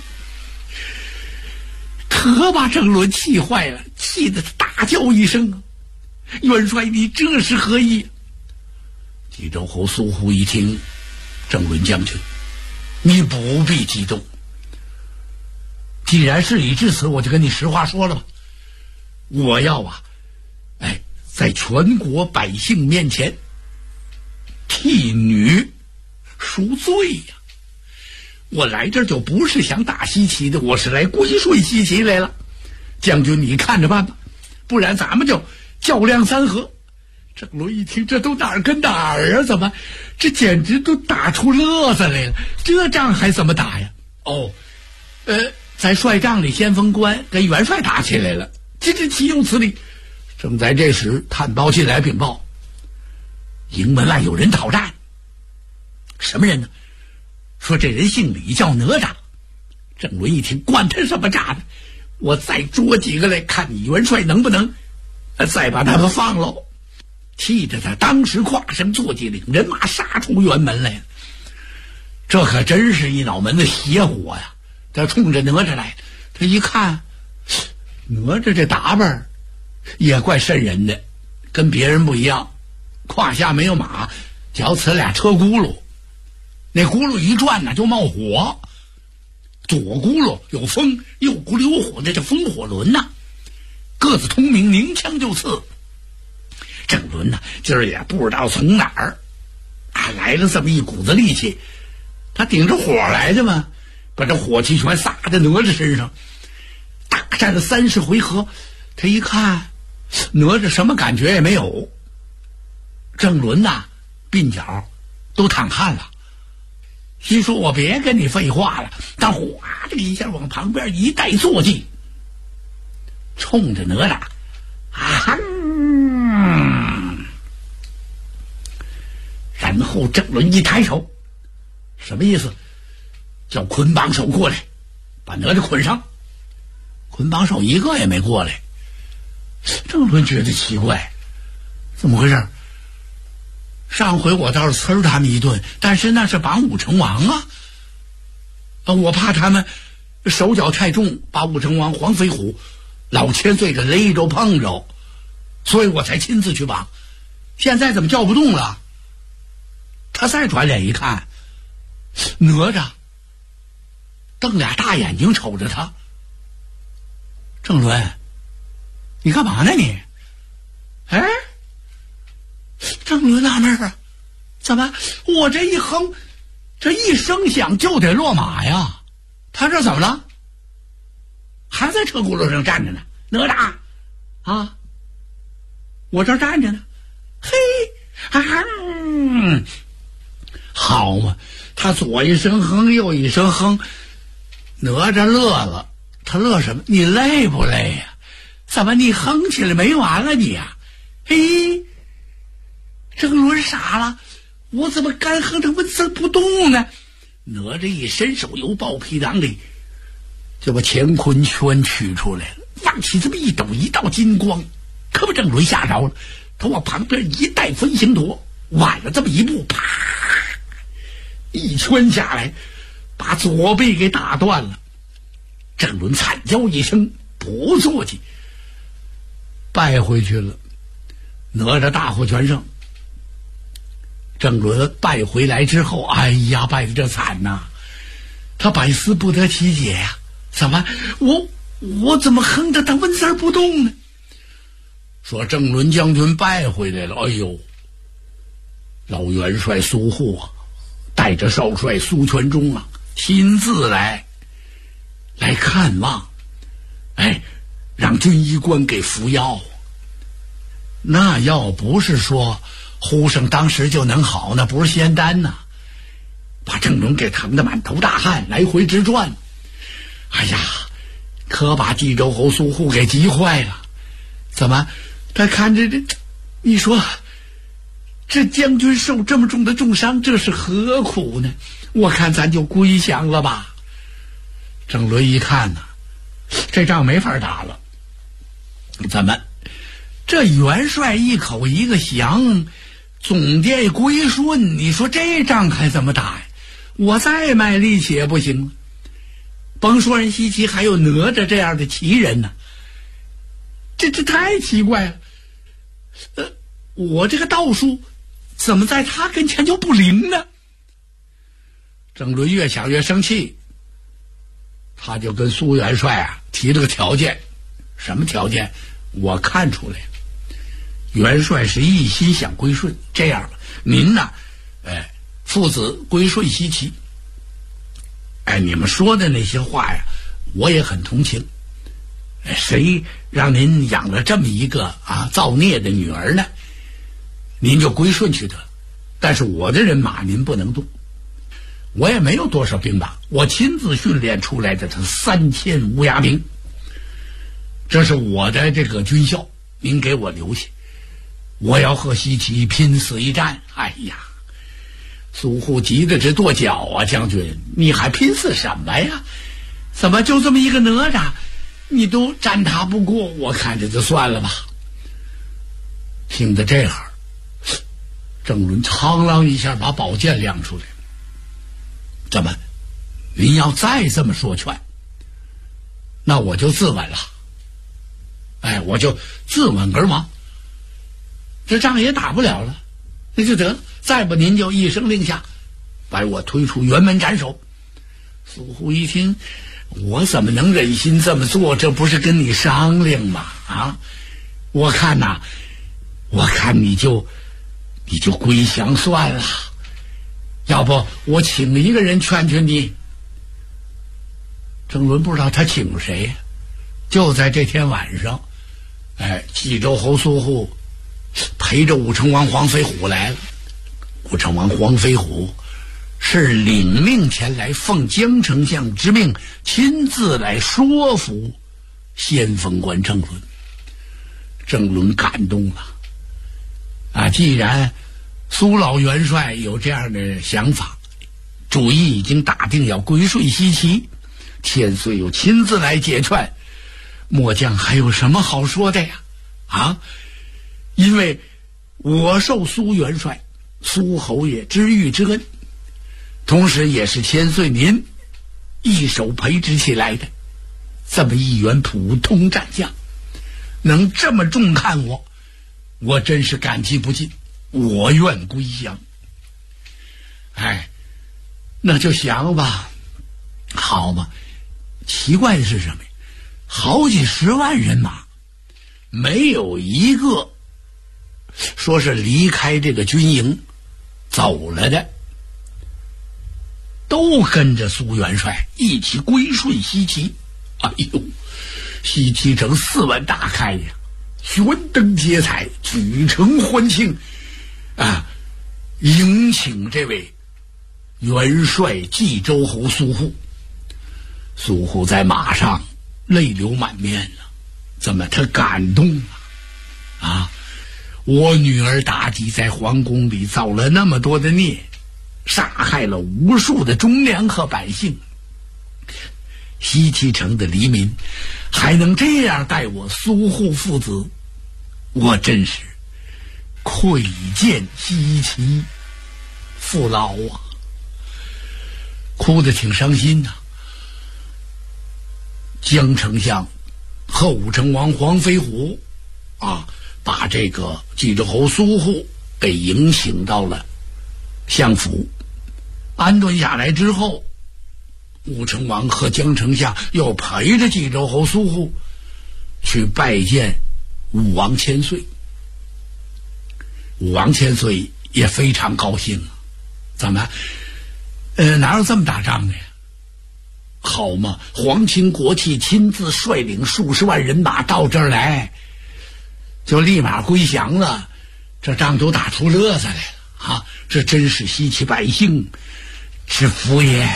可把郑伦气坏了，气得他大叫一声啊！元帅，你这是何意？冀州侯苏护一听，郑伦将军，你不必激动。既然事已至此，我就跟你实话说了吧。我要在全国百姓面前替女赎罪呀！我来这儿就不是想打西岐的，我是来归顺西岐来了。将军你看着办吧，不然咱们就较量3合。郑伦一听，这都哪儿跟哪儿啊？怎么这简直都打出乐子来了？这仗还怎么打呀？在帅帐里，先锋官跟元帅打起来了，这岂有此理！正在这时，探报进来禀报，营门外有人讨战。什么人呢？说这人姓李，叫哪吒。郑伦一听，管他什么诈呢，我再捉几个来，看你元帅能不能再把他们放喽。气得他当时跨身坐骑，领人马杀出辕门来了。这可真是一脑门子邪火呀！他冲着哪吒来，他一看，哪吒这打扮也怪瘆人的，跟别人不一样，胯下没有马，脚踩俩车轱辘，那轱辘一转呢就冒火，左轱辘有风，右轱辘有火，那叫风火轮呐，个子通明，拧枪就刺。郑伦呢，今儿也不知道从哪儿来了这么一股子力气，他顶着火来的嘛，把这火气全撒在哪吒身上。大战了30回合，他一看哪吒什么感觉也没有。郑伦呐，鬓角都淌汗了，心说我别跟你废话了，他哗的一下往旁边一带坐骑，冲着哪吒然后郑伦一抬手，什么意思？叫捆绑手过来，把哪吒捆上。捆绑手一个也没过来。郑伦觉得奇怪，怎么回事？上回我倒是呲他们一顿，但是那是绑武成王啊！我怕他们手脚太重，把武成王黄飞虎老千岁给勒着碰着，所以我才亲自去绑。现在怎么叫不动了？他再转脸一看，哪吒瞪俩大眼睛瞅着他。郑伦，你干嘛呢你？郑伦纳闷啊，怎么我这一哼，这一声响就得落马呀？他这怎么了？还在车轱辘上站着呢，哪吒啊，我这儿站着呢。嘿，好嘛，他左一声哼，右一声哼，哪吒乐了。他乐什么？你累不累呀？怎么你哼起来没完了你呀？嘿，郑伦傻了，我怎么干哼着纹丝不动呢？哪吒一伸手由豹皮囊里就把乾坤圈取出来了，往起这么一抖，一道金光，可把郑伦吓着了。他往旁边一带分形陀，晚了这么一步，啪，一圈下来，把左臂给打断了。郑伦惨叫一声，不坐骑，败回去了。哪吒大获全胜。郑伦败回来之后，哎呀，败得这惨呐！他百思不得其解呀，怎么我怎么哼着他纹丝不动呢？说郑伦将军败回来了，哎呦，老元帅苏护啊，带着少帅苏全忠啊，亲自来看望，让军医官给服药。那药不是说呼声当时就能好，那不是仙丹呐，把郑伦给疼得满头大汗，来回直转。哎呀，可把冀州侯苏护给急坏了。怎么他看着这，你说这将军受这么重的重伤，这是何苦呢？我看咱就归降了吧。郑伦一看呢，这仗没法打了。怎么这元帅一口一个降，总殿归顺，你说这仗还怎么打呀？ 我再卖力气也不行了。甭说人西岐，还有哪吒这样的奇人呢，这太奇怪了。我这个道术怎么在他跟前就不灵呢？郑伦越想越生气，他就跟苏元帅提了个条件。什么条件？我看出来了，元帅是一心想归顺。这样吧，您呢，父子归顺西岐。你们说的那些话呀，我也很同情。谁让您养了这么一个造孽的女儿呢？您就归顺去得了。但是我的人马您不能动，我也没有多少兵马，我亲自训练出来的这3000乌鸦兵，这是我的这个军校，您给我留下，我要和西岐拼死一战。哎呀，苏护急得直跺脚啊！将军，你还拼死什么呀？怎么就这么一个哪吒，你都战他不过？我看这就算了吧。听得这会儿，郑伦苍啷一下把宝剑亮出来。怎么，您要再这么说劝，那我就自刎了。我就自刎而亡，这仗也打不了了，那就得了。再不您就一声令下，把我推出辕门斩首。苏护一听，我怎么能忍心这么做？这不是跟你商量吗？我看你就归降算了，要不我请一个人劝劝你。郑伦不知道他请谁呀，就在这天晚上，冀州侯苏护陪着武成王黄飞虎来了。武成王黄飞虎是领命前来，奉江丞相之命，亲自来说服先锋官郑伦。郑伦感动了既然苏老元帅有这样的想法，主意已经打定要归顺西岐，千岁又亲自来解劝，末将还有什么好说的呀？因为我受苏元帅苏侯爷知遇之恩，同时也是千岁您一手培植起来的，这么一员普通战将能这么重看我真是感激不尽，我愿归降。那就降吧。好嘛，奇怪的是什么呀？好几10万人马，没有一个说是离开这个军营走了的，都跟着苏元帅一起归顺西岐。西岐城4万大开呀，悬灯结彩，举城欢庆迎请这位元帅冀州侯苏护。苏护在马上泪流满面了，怎么他感动了我女儿妲己在皇宫里造了那么多的孽，杀害了无数的忠良和百姓，西岐城的黎民还能这样待我苏护父子，我真是愧见西岐父老哭得挺伤心江丞相和武成王黄飞虎把这个冀州侯苏护给迎请到了相府，安顿下来之后，武成王和江丞相又陪着冀州侯苏护去拜见武王千岁。武王千岁也非常高兴怎么哪有这么打仗的呀？好嘛，皇亲国戚亲自率领数十万人马到这儿来，就立马归降了，这仗都打出乐子来了这真是西岐百姓之福也。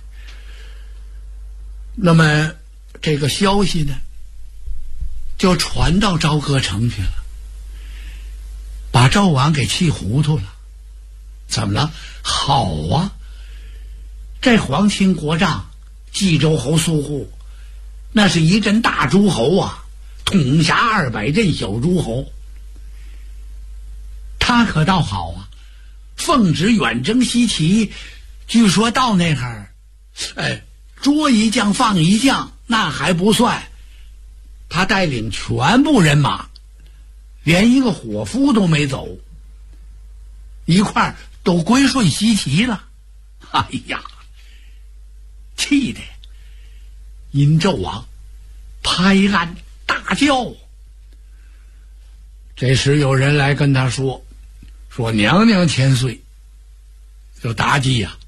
那么这个消息呢，就传到朝歌城去了，把赵王给气糊涂了。怎么了？好这皇亲国丈冀州侯苏护，那是一阵大诸侯统辖200镇小诸侯，他可倒好奉旨远征西岐， 据说到那哈儿，捉一将放一将，那还不算，他带领全部人马，连一个伙夫都没走，一块儿都归顺西岐了。哎呀，气的殷纣王拍案大叫。这时有人来跟他说娘娘千岁，就妲己呀，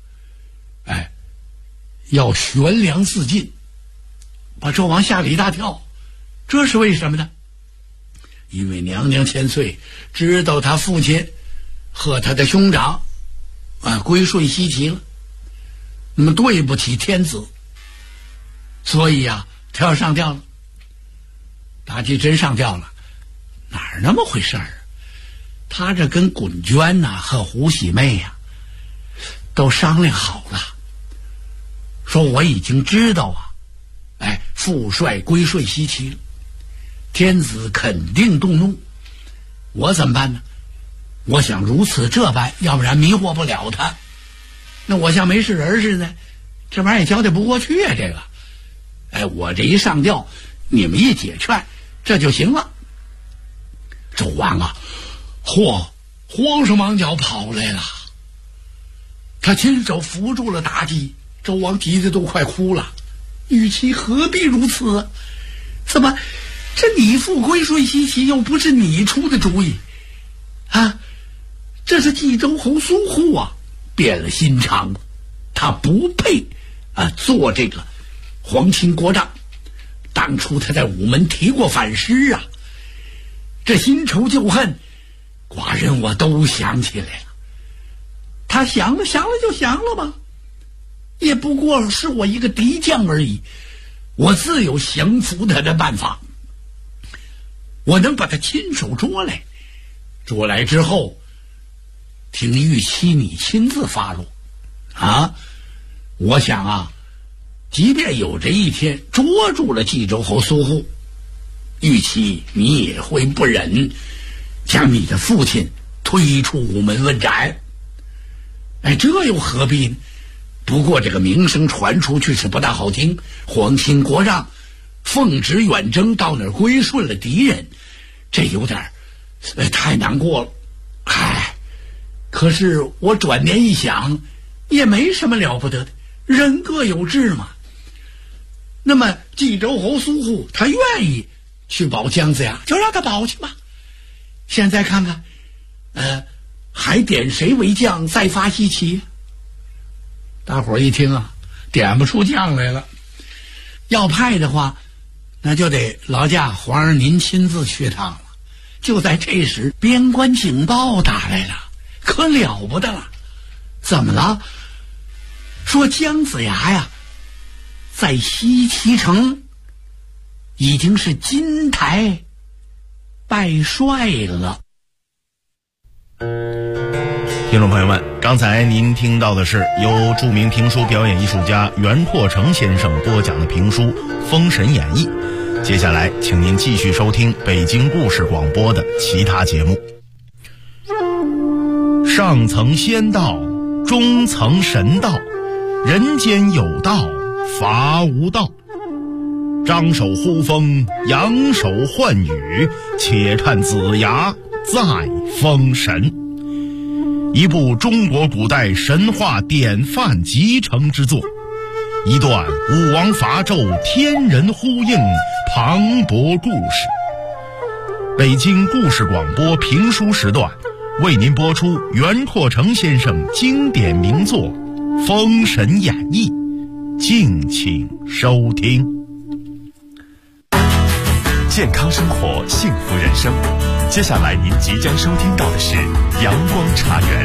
要悬梁自尽，把纣王吓了一大跳。这是为什么呢？因为娘娘千岁知道他父亲和他的兄长归顺西岐了，那么对不起天子，所以呀，他要上吊了。妲己真上吊了，哪儿那么回事儿？他这跟滚娟呐和胡喜妹呀都商量好了，说我已经知道父帅归顺西岐了，天子肯定动怒，我怎么办呢？我想如此这般，要不然迷惑不了他。那我像没事人似的，这玩意儿也交代不过去啊，这个。我这一上吊，你们一解劝，这就行了。纣王啊，皇上忙脚跑来了，他亲手扶住了妲己。纣王急得都快哭了，与其何必如此？怎么这你父归顺西岐又不是你出的主意啊？这是冀州侯苏护啊变了心肠，他不配做这个皇亲国丈。当初他在午门提过反诗啊，这新仇旧恨寡人我都想起来了。他想了就想了吧，也不过是我一个敌将而已，我自有降服他的办法。我能把他亲手捉来之后，听玉妻你亲自发落我想即便有这一天捉住了冀州侯苏护，玉妻你也会不忍将你的父亲推出午门问斩。这又何必呢？不过这个名声传出去是不大好听，皇亲国丈奉旨远征，到那儿归顺了敌人，这有点太难过了。可是我转念一想，也没什么了不得的，人各有志嘛。那么冀州侯苏护他愿意去保姜子牙，就让他保去吧。现在看看还点谁为将再发西岐？大伙儿一听点不出将来了。要派的话，那就得劳驾皇上您亲自去趟了。就在这时，边关警报打来了，可了不得了。怎么了？说姜子牙呀，在西岐城已经是金台拜帅了。 听众朋友们，刚才您听到的是由著名评书表演艺术家袁阔成先生播讲的评书《封神演义》。接下来请您继续收听北京故事广播的其他节目。上层仙道，中层神道，人间有道，伐无道。张手呼风，扬手唤雨，且看子牙再封神。一部中国古代神话典范集成之作，一段武王伐纣天人呼应磅礴故事。北京故事广播评书时段为您播出袁阔成先生经典名作《封神演义》，敬请收听。 健康生活，幸福人生。接下来您即将收听到的是阳光茶园。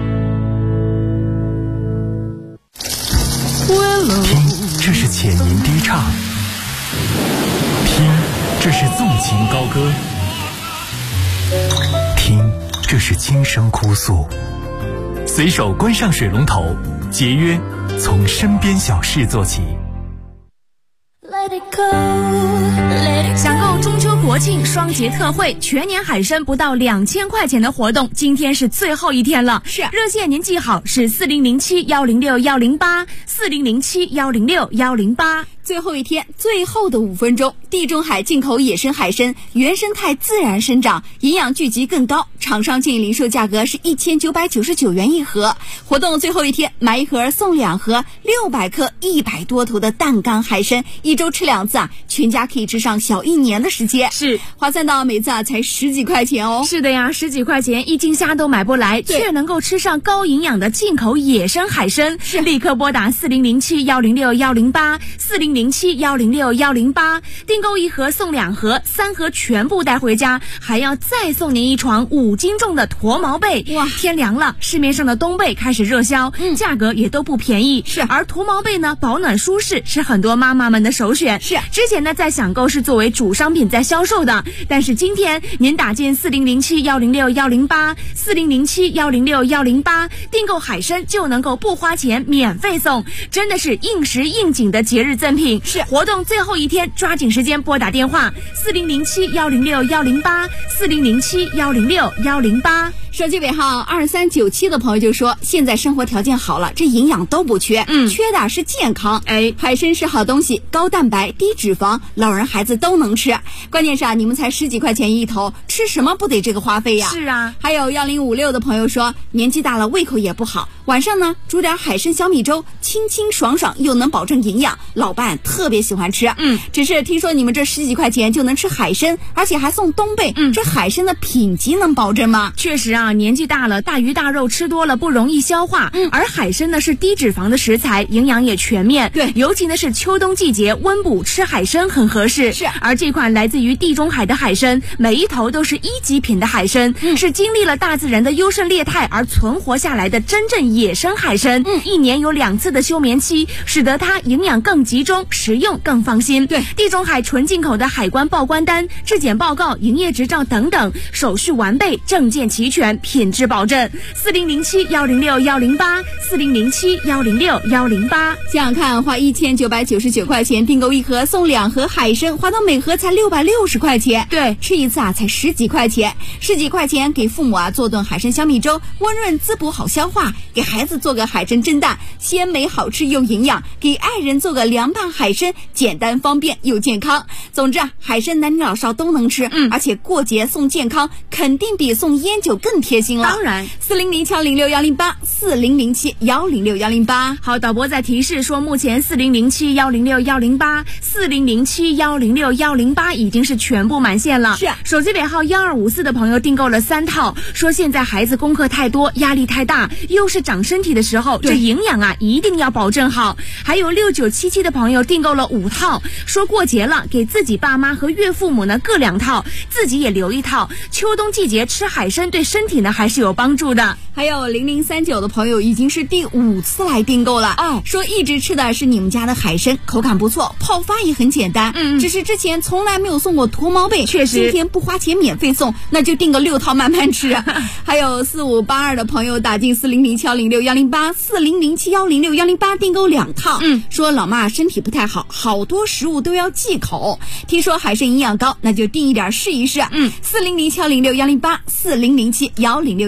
听，这是浅吟低唱；听，这是纵情高歌；听，这是轻声哭诉。随手关上水龙头，节约从身边小事做起。 享购中秋国庆双节特惠，全年海参不到2000块钱的活动，今天是最后一天了。 是， 热线您记好，是4007-106-108，4007-106-108。 最后一天，最后的5分钟，地中海进口野生海参，原生态自然生长，营养聚集更高，厂商建议零售价格是1999元一盒。活动最后一天，买1盒送2盒，600克100多头的淡干海参，1周吃2次啊，全家可以吃上小1年的时间。 是， 划算到每次啊才10几块钱哦。 是的呀，10几块钱一斤虾都买不来，却能够吃上高营养的进口野生海参。 是， 立刻拨打4007-106-108，4007-106-108，订购1盒送2盒，3盒全部带回家，还要再送您1床5斤重的驼毛被。 哇， 天凉了，市面上的冬被开始热销，价格也都不便宜。 是， 而驼毛被呢，保暖舒适，是很多妈妈们的首选。 是， 之前呢在享购是作为主商品在销售的，但是今天您打进4007-106-108，4007-106-108，订购海参就能够不花钱免费送，真的是应时应景的节日赠品。 是， 活动最后一天，抓紧时间拨打电话4007-106-108，4007-106-108。 手机尾号2397的朋友就说，现在生活条件好了，这营养都不缺，缺的是健康。海参是好东西，高蛋白低脂肪，老人孩子都能吃。关键是啊，你们才10几块钱一头，吃什么不得这个花费呀？ 是啊。 还有1056的朋友说，年纪大了胃口也不好，晚上呢煮点海参小米粥，清清爽爽又能保证营养，老伴特别喜欢吃。只是听说你们这10几块钱就能吃海参，而且还送冬被，这海参的品级能保证吗？ 确实啊，年纪大了，大鱼大肉吃多了不容易消化，而海参呢是低脂肪的食材，营养也全面。 对， 尤其呢是秋冬季节温补，吃海参很合适。 是， 而这款来自于地中海的海参，每一头都是1级品的海参，是经历了大自然的优胜劣汰而存活下来的真正野生海参。1年有2次的休眠期，使得它营养更集中，食用更放心。 对， 地中海纯进口的海关报关单、质检报告、营业执照等等，手续完备，证件齐全，品质保证。4007-106-108，4007-106-108。 想想看，花1999块钱订购1盒送2盒海参，花到每盒才660块钱。 对， 吃一次啊才10几块钱，10几块钱给父母啊做顿海参小米粥，温润滋补好消化；给孩子做个海参蒸蛋，鲜美好吃又营养；给爱人做个凉拌海参，简单方便又健康。总之啊，海参男女老少都能吃，而且过节送健康，肯定比送烟酒更贴心了。 当然 ，4007-106-108，4007-106-108。 好，导播在提示说，目前4007-106-108、4007-106-108已经是全部满线了。 是， 手机尾号1254的朋友订购了3套，说现在孩子功课太多，压力太大，又是长身体的时候，这营养啊一定要保证好。还有6977的朋友订购了5套，说过节了，给自己爸妈和岳父母呢各2套，自己也留1套。秋冬季节吃海参对身体呢还是有帮助的。 还有0039的朋友已经是第5次来订购了，说一直吃的是你们家的海参，口感不错，泡发也很简单，只是之前从来没有送过驼毛被， 确实今天不花钱免费送，那就订个6套慢慢吃。还有4582的朋友打进4007-106-108， 4007-106-108订购2套，说老妈身体不太好，好多食物都要忌口，听说海参营养高，那就订一点试一试。4007-106-108，4007-106